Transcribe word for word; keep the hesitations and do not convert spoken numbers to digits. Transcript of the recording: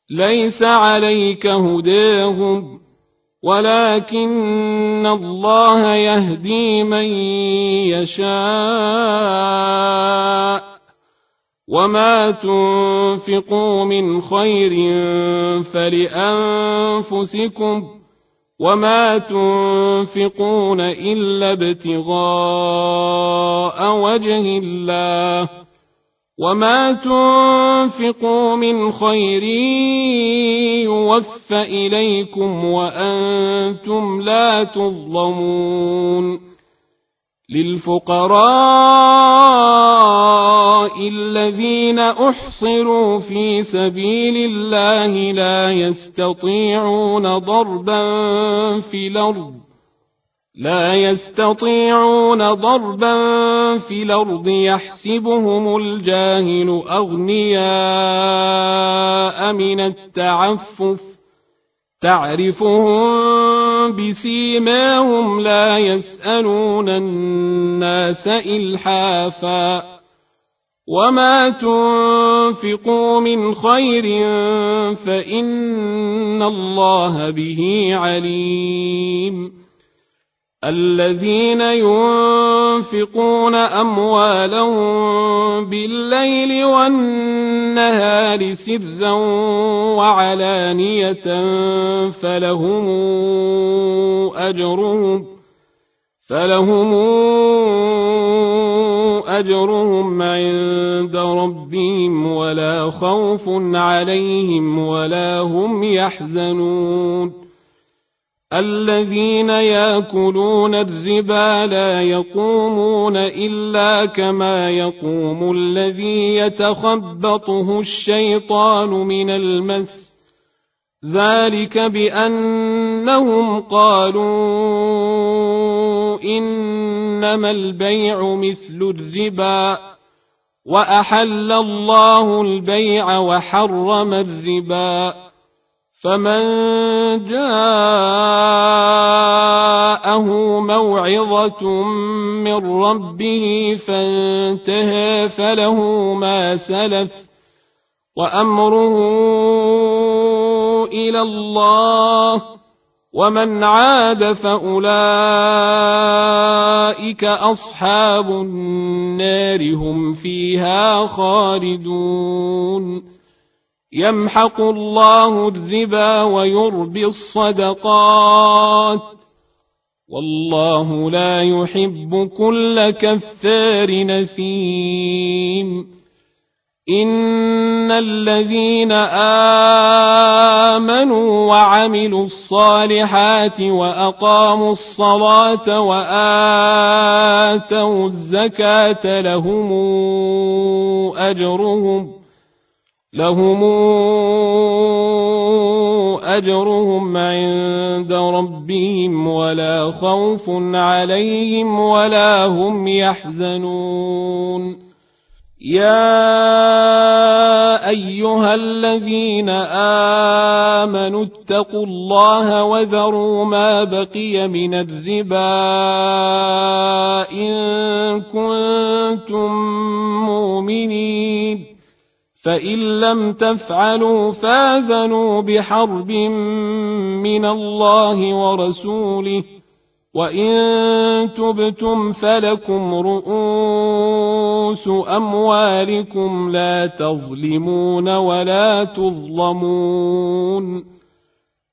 ليس عليك هداهم ولكن الله يهدي من يشاء وما تنفقوا من خير فلأنفسكم وما تنفقون إلا ابتغاء وجه الله وما تنفقوا من خير يوفى إليكم وأنتم لا تظلمون للفقراء الذين أحصروا في سبيل الله لا يستطيعون ضربا في الأرض لا يستطيعون ضربا في الأرض يحسبهم الجاهل أغنياء من التعفف تعرفهم بسيماهم لا يسألون الناس إلحافا وما تنفقوا من خير فإن الله به عليم الذين ينفقون أموالهم بالليل والنهار سرا وعلانية فلهم أجرهم فلهم أجرهم عند ربهم ولا خوف عليهم ولا هم يحزنون الذين يأكلون الربا لا يقومون إلا كما يقوم الذي يتخبطه الشيطان من المس ذلك بأنهم قالوا إنما البيع مثل الربا وأحل الله البيع وحرم الربا فمن جاءه موعظة من ربه فانتهى فله ما سلف وأمره إلى الله ومن عاد فأولئك أصحاب النار هم فيها خالدون يمحق الله الربا ويربي الصدقات والله لا يحب كل كفار نثيم إن الذين آمنوا وعملوا الصالحات وأقاموا الصلاة وآتوا الزكاة لهم أجرهم لهم أجرهم عند ربهم ولا خوف عليهم ولا هم يحزنون يا أيها الذين آمنوا اتقوا الله وذروا ما بقي من الربا إن كنتم مؤمنين فإن لم تفعلوا فاذنوا بحرب من الله ورسوله وإن تبتم فلكم رؤوس أموالكم لا تظلمون ولا تظلمون